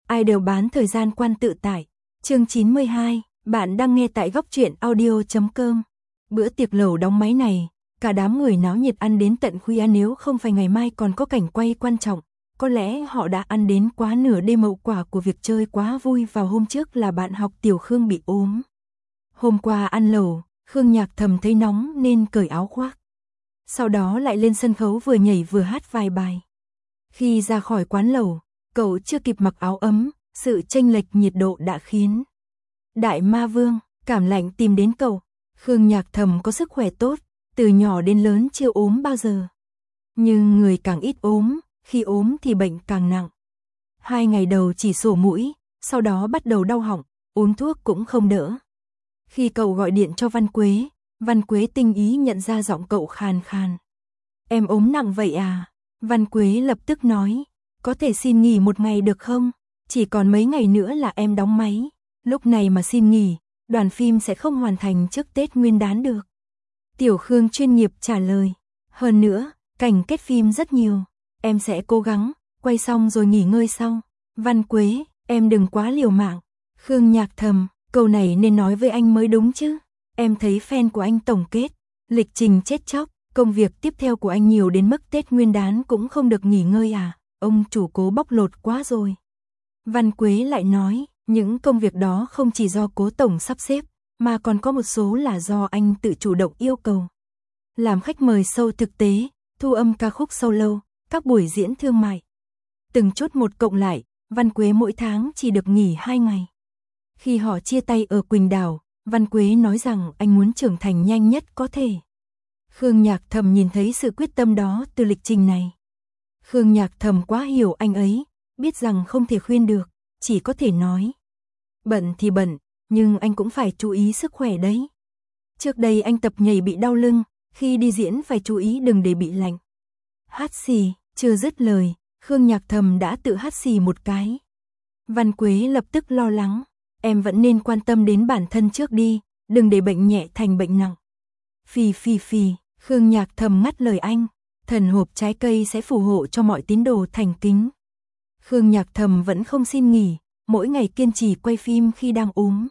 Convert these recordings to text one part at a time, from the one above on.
ai đều bán thời gian quan tự tại. Chương 92, bạn đang nghe tại góc truyện audio.com. Bữa tiệc lẩu đóng máy này, cả đám người náo nhiệt ăn đến tận khuya, nếu không phải ngày mai còn có cảnh quay quan trọng, có lẽ họ đã ăn đến quá nửa đêm. Hậu quả của việc chơi quá vui vào hôm trước là bạn học Tiểu Khương bị ốm. Hôm qua ăn lẩu, Khương Nhạc Thầm thấy nóng nên cởi áo khoác. Sau đó lại lên sân khấu vừa nhảy vừa hát vài bài. Khi ra khỏi quán lẩu, cậu chưa kịp mặc áo ấm, sự chênh lệch nhiệt độ đã khiến Đại Ma Vương cảm lạnh tìm đến cậu. Khương Nhạc Thầm có sức khỏe tốt, từ nhỏ đến lớn chưa ốm bao giờ. Nhưng người càng ít ốm, khi ốm thì bệnh càng nặng. 2 ngày đầu chỉ sổ mũi, sau đó bắt đầu đau họng, uống thuốc cũng không đỡ. Khi cậu gọi điện cho Văn Quế tinh ý nhận ra giọng cậu khàn khàn. Em ốm nặng vậy à? Văn Quế lập tức nói, có thể xin nghỉ 1 ngày được không? Chỉ còn mấy ngày nữa là em đóng máy. Lúc này mà xin nghỉ, đoàn phim sẽ không hoàn thành trước Tết Nguyên đán được. Tiểu Khương chuyên nghiệp trả lời. Hơn nữa, cảnh kết phim rất nhiều. Em sẽ cố gắng, quay xong rồi nghỉ ngơi sau. Văn Quế, em đừng quá liều mạng. Khương Nhạc Thầm, câu này nên nói với anh mới đúng chứ. Em thấy fan của anh tổng kết, lịch trình chết chóc, công việc tiếp theo của anh nhiều đến mức Tết Nguyên đán cũng không được nghỉ ngơi à, ông chủ Cố bóc lột quá rồi. Văn Quế lại nói, những công việc đó không chỉ do Cố tổng sắp xếp, mà còn có một số là do anh tự chủ động yêu cầu. Làm khách mời show thực tế, thu âm ca khúc solo, các buổi diễn thương mại. Từng chút một cộng lại, Văn Quế mỗi tháng chỉ được nghỉ 2 ngày. Khi họ chia tay ở Quỳnh Đảo, Văn Quế nói rằng anh muốn trưởng thành nhanh nhất có thể. Khương Nhạc Thầm nhìn thấy sự quyết tâm đó từ lịch trình này. Khương Nhạc Thầm quá hiểu anh ấy, biết rằng không thể khuyên được, chỉ có thể nói. Bận thì bận, nhưng anh cũng phải chú ý sức khỏe đấy. Trước đây anh tập nhảy bị đau lưng, khi đi diễn phải chú ý đừng để bị lạnh. Hát xì, chưa dứt lời, Khương Nhạc Thầm đã tự hát xì một cái. Văn Quế lập tức lo lắng. Em vẫn nên quan tâm đến bản thân trước đi, đừng để bệnh nhẹ thành bệnh nặng. Phì, Khương Nhạc Thầm ngắt lời anh, thần hộp trái cây sẽ phù hộ cho mọi tín đồ thành kính. Khương Nhạc Thầm vẫn không xin nghỉ, mỗi ngày kiên trì quay phim khi đang ốm.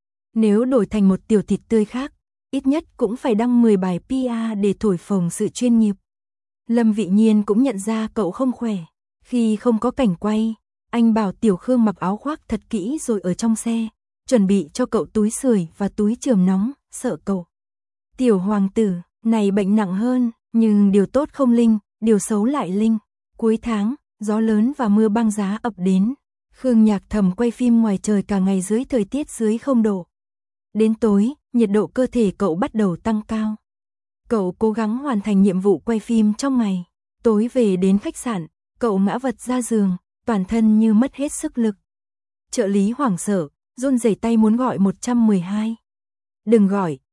Nếu đổi thành một tiểu thịt tươi khác, ít nhất cũng phải đăng 10 bài PR để thổi phồng sự chuyên nghiệp. Lâm Vị Nhiên cũng nhận ra cậu không khỏe. Khi không có cảnh quay, anh bảo Tiểu Khương mặc áo khoác thật kỹ rồi ở trong xe, chuẩn bị cho cậu túi sưởi và túi chườm nóng, sợ cậu. Tiểu hoàng tử, này bệnh nặng hơn, nhưng điều tốt không linh, điều xấu lại linh. Cuối tháng, gió lớn và mưa băng giá ập đến. Khương Nhạc Thầm quay phim ngoài trời cả ngày dưới thời tiết dưới 0 độ. Đến tối, nhiệt độ cơ thể cậu bắt đầu tăng cao. Cậu cố gắng hoàn thành nhiệm vụ quay phim trong ngày. Tối về đến khách sạn, cậu ngã vật ra giường, toàn thân như mất hết sức lực. Trợ lý hoảng sợ, run rẩy tay muốn gọi 112. Đừng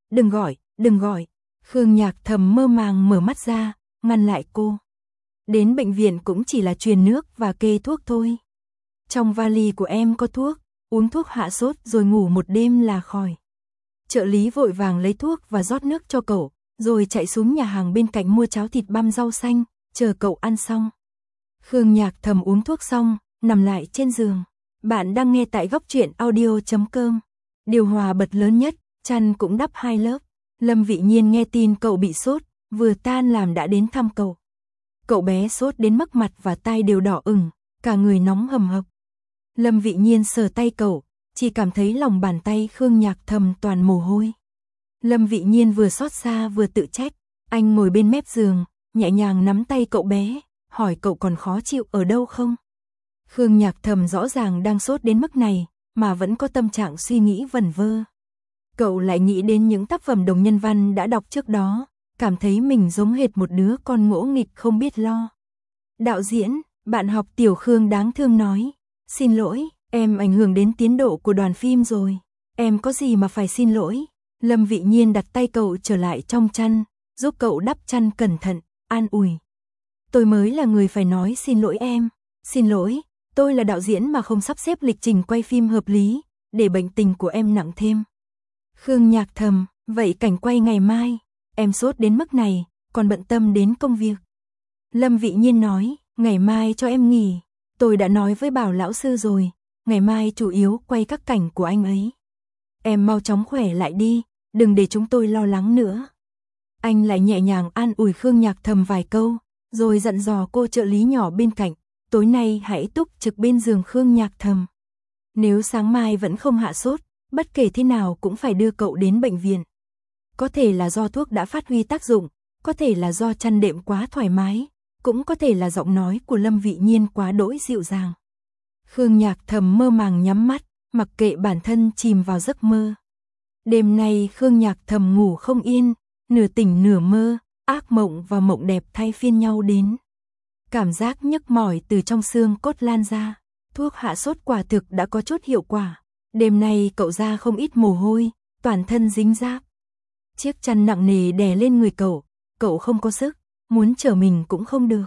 gọi. Khương Nhạc Thầm mơ màng mở mắt ra, ngăn lại cô. Đến bệnh viện cũng chỉ là truyền nước và kê thuốc thôi. Trong vali của em có thuốc, uống thuốc hạ sốt rồi ngủ 1 đêm là khỏi. Trợ lý vội vàng lấy thuốc và rót nước cho cậu, rồi chạy xuống nhà hàng bên cạnh mua cháo thịt băm rau xanh, chờ cậu ăn xong. Khương Nhạc Thầm uống thuốc xong, nằm lại trên giường. Bạn đang nghe tại góc truyện audio.com. Điều hòa bật lớn nhất, chăn cũng đắp 2 lớp. Lâm Vị Nhiên nghe tin cậu bị sốt, vừa tan làm đã đến thăm cậu. Cậu bé sốt đến mức mặt và tai đều đỏ ửng, cả người nóng hầm hập. Lâm Vị Nhiên sờ tay cậu, chỉ cảm thấy lòng bàn tay Khương Nhạc Thầm toàn mồ hôi. Lâm Vị Nhiên vừa xót xa vừa tự trách, anh ngồi bên mép giường, nhẹ nhàng nắm tay cậu bé, hỏi cậu còn khó chịu ở đâu không? Khương Nhạc Thầm rõ ràng đang sốt đến mức này, mà vẫn có tâm trạng suy nghĩ vẩn vơ. Cậu lại nghĩ đến những tác phẩm đồng nhân văn đã đọc trước đó, cảm thấy mình giống hệt một đứa con ngỗ nghịch không biết lo. Đạo diễn, bạn học Tiểu Khương đáng thương nói, xin lỗi, em ảnh hưởng đến tiến độ của đoàn phim rồi. Em có gì mà phải xin lỗi? Lâm Vị Nhiên đặt tay cậu trở lại trong chăn, giúp cậu đắp chăn cẩn thận, an ủi. Tôi mới là người phải nói xin lỗi em. Xin lỗi, tôi là đạo diễn mà không sắp xếp lịch trình quay phim hợp lý, để bệnh tình của em nặng thêm. Khương Nhạc Thầm, vậy cảnh quay ngày mai, em sốt đến mức này, còn bận tâm đến công việc. Lâm Vị Nhiên nói, ngày mai cho em nghỉ, tôi đã nói với Bảo lão sư rồi, ngày mai chủ yếu quay các cảnh của anh ấy. Em mau chóng khỏe lại đi, đừng để chúng tôi lo lắng nữa. Anh lại nhẹ nhàng an ủi Khương Nhạc Thầm vài câu, rồi dặn dò cô trợ lý nhỏ bên cạnh, tối nay hãy túc trực bên giường Khương Nhạc Thầm. Nếu sáng mai vẫn không hạ sốt, bất kể thế nào cũng phải đưa cậu đến bệnh viện. Có thể là do thuốc đã phát huy tác dụng, có thể là do chăn đệm quá thoải mái, cũng có thể là giọng nói của Lâm Vị Nhiên quá đỗi dịu dàng. Khương Nhạc Thầm mơ màng nhắm mắt, mặc kệ bản thân chìm vào giấc mơ. Đêm nay Khương Nhạc Thầm ngủ không yên, nửa tỉnh nửa mơ, ác mộng và mộng đẹp thay phiên nhau đến. Cảm giác nhức mỏi từ trong xương cốt lan ra, thuốc hạ sốt quả thực đã có chút hiệu quả. Đêm nay cậu ra không ít mồ hôi, toàn thân dính dáp. Chiếc chăn nặng nề đè lên người cậu không có sức, muốn trở mình cũng không được.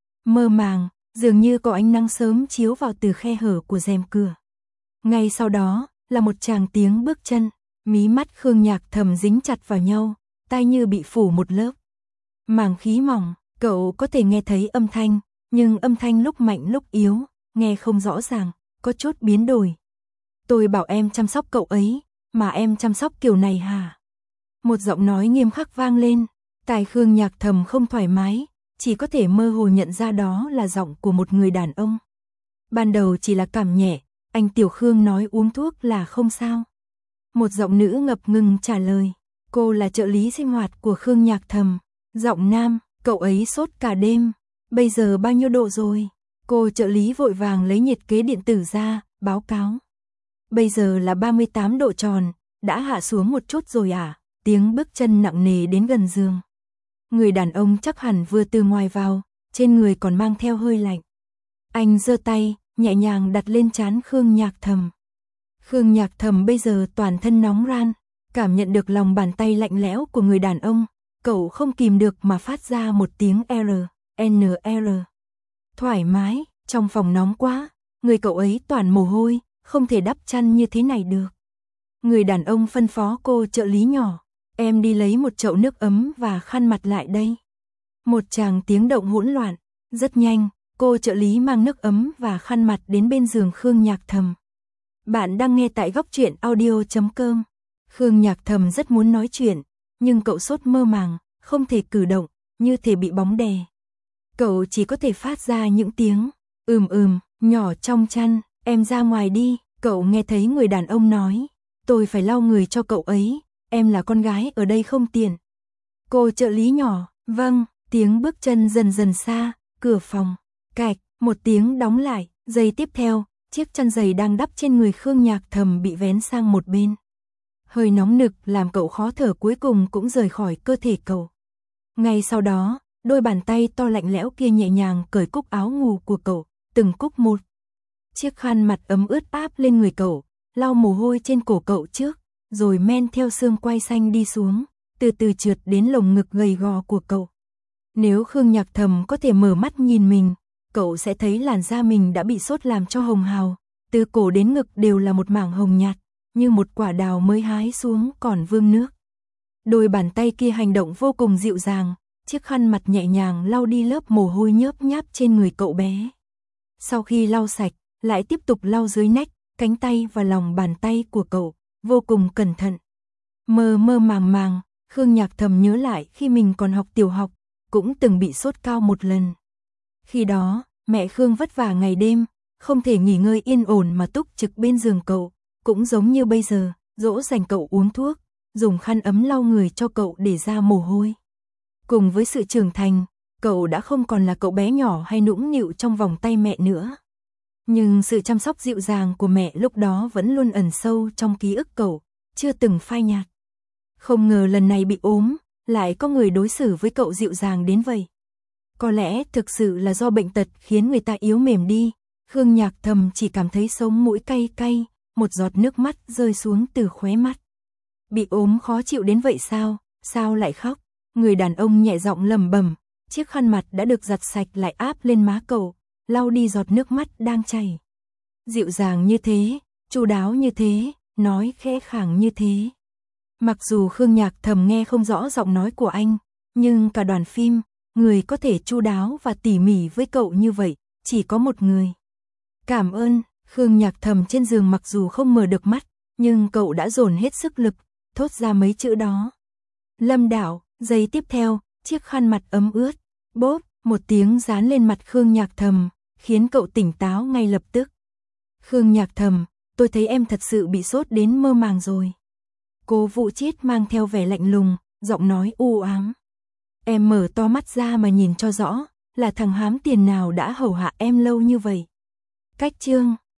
Mơ màng, dường như có ánh nắng sớm chiếu vào từ khe hở của rèm cửa. Ngay sau đó, là một tràng tiếng bước chân, mí mắt Khương Nhạc Thầm dính chặt vào nhau, tai như bị phủ một lớp màng khí mỏng, cậu có thể nghe thấy âm thanh, nhưng âm thanh lúc mạnh lúc yếu, nghe không rõ ràng, có chút biến đổi. Tôi bảo em chăm sóc cậu ấy, mà em chăm sóc kiểu này hả? Một giọng nói nghiêm khắc vang lên, tai Khương Nhạc Thầm không thoải mái, chỉ có thể mơ hồ nhận ra đó là giọng của một người đàn ông. Ban đầu chỉ là cảm nhẹ, anh Tiểu Khương nói uống thuốc là không sao. Một giọng nữ ngập ngừng trả lời, cô là trợ lý sinh hoạt của Khương Nhạc Thầm. Giọng nam, cậu ấy sốt cả đêm, bây giờ bao nhiêu độ rồi? Cô trợ lý vội vàng lấy nhiệt kế điện tử ra, báo cáo. Bây giờ là 38 độ tròn, đã hạ xuống một chút rồi à? Tiếng bước chân nặng nề đến gần giường. Người đàn ông chắc hẳn vừa từ ngoài vào, trên người còn mang theo hơi lạnh. Anh giơ tay, nhẹ nhàng đặt lên trán Khương Nhạc Thầm. Khương Nhạc Thầm bây giờ toàn thân nóng ran, cảm nhận được lòng bàn tay lạnh lẽo của người đàn ông, cậu không kìm được mà phát ra một tiếng NR. Thoải mái, trong phòng nóng quá, người cậu ấy toàn mồ hôi, không thể đắp chăn như thế này được. Người đàn ông phân phó cô trợ lý nhỏ, em đi lấy một chậu nước ấm và khăn mặt lại đây. Một tràng tiếng động hỗn loạn, rất nhanh, cô trợ lý mang nước ấm và khăn mặt đến bên giường Khương Nhạc Thầm. Bạn đang nghe tại góc truyện audio.com. Khương Nhạc Thầm rất muốn nói chuyện, nhưng cậu sốt mơ màng, không thể cử động, như thể bị bóng đè. Cậu chỉ có thể phát ra những tiếng nhỏ trong chăn, em ra ngoài đi, cậu nghe thấy người đàn ông nói, tôi phải lau người cho cậu ấy, em là con gái ở đây không tiện. Cô trợ lý nhỏ, vâng, tiếng bước chân dần dần xa, cửa phòng, cạch, một tiếng đóng lại, giây tiếp theo, chiếc chăn giày đang đắp trên người Khương Nhạc Thầm bị vén sang một bên. Hơi nóng nực làm cậu khó thở cuối cùng cũng rời khỏi cơ thể cậu. Ngay sau đó, đôi bàn tay to lạnh lẽo kia nhẹ nhàng cởi cúc áo ngủ của cậu, từng cúc một. Chiếc khăn mặt ấm ướt áp lên người cậu, lau mồ hôi trên cổ cậu trước, rồi men theo xương quai xanh đi xuống, từ từ trượt đến lồng ngực gầy gò của cậu. Nếu Khương Nhạc Thầm có thể mở mắt nhìn mình, cậu sẽ thấy làn da mình đã bị sốt làm cho hồng hào, từ cổ đến ngực đều là một mảng hồng nhạt, như một quả đào mới hái xuống còn vương nước. Đôi bàn tay kia hành động vô cùng dịu dàng, chiếc khăn mặt nhẹ nhàng lau đi lớp mồ hôi nhớp nháp trên người cậu bé. Sau khi lau sạch, lại tiếp tục lau dưới nách, cánh tay và lòng bàn tay của cậu, vô cùng cẩn thận. Mơ mơ màng, Khương Nhạc Thầm nhớ lại khi mình còn học tiểu học, cũng từng bị sốt cao một lần. Khi đó, mẹ Khương vất vả ngày đêm, không thể nghỉ ngơi yên ổn mà túc trực bên giường cậu, cũng giống như bây giờ, dỗ dành cậu uống thuốc, dùng khăn ấm lau người cho cậu để ra mồ hôi. Cùng với sự trưởng thành, cậu đã không còn là cậu bé nhỏ hay nũng nịu trong vòng tay mẹ nữa. Nhưng sự chăm sóc dịu dàng của mẹ lúc đó vẫn luôn ẩn sâu trong ký ức cậu, chưa từng phai nhạt. Không ngờ lần này bị ốm, lại có người đối xử với cậu dịu dàng đến vậy. Có lẽ thực sự là do bệnh tật khiến người ta yếu mềm đi, Khương Nhạc Thầm chỉ cảm thấy sống mũi cay cay, một giọt nước mắt rơi xuống từ khóe mắt. Bị ốm khó chịu đến vậy sao, sao lại khóc? Người đàn ông nhẹ giọng lẩm bẩm, chiếc khăn mặt đã được giặt sạch lại áp lên má cậu, lau đi giọt nước mắt đang chảy. Dịu dàng như thế, chu đáo như thế, nói khẽ khàng như thế. Mặc dù Khương Nhạc Thầm nghe không rõ giọng nói của anh, nhưng cả đoàn phim, người có thể chu đáo và tỉ mỉ với cậu như vậy, chỉ có một người. Cảm ơn, Khương Nhạc Thầm trên giường mặc dù không mở được mắt, nhưng cậu đã dồn hết sức lực, thốt ra mấy chữ đó. Lâm Đảo, giây tiếp theo, chiếc khăn mặt ấm ướt, bốp, một tiếng dán lên mặt Khương Nhạc Thầm, khiến cậu tỉnh táo ngay lập tức. Khương Nhạc Thầm, tôi thấy em thật sự bị sốt đến mơ màng rồi. Cố Vũ Chiết mang theo vẻ lạnh lùng, giọng nói u ám. Em mở to mắt ra mà nhìn cho rõ, là thằng hám tiền nào đã hầu hạ em lâu như vậy. Cách chương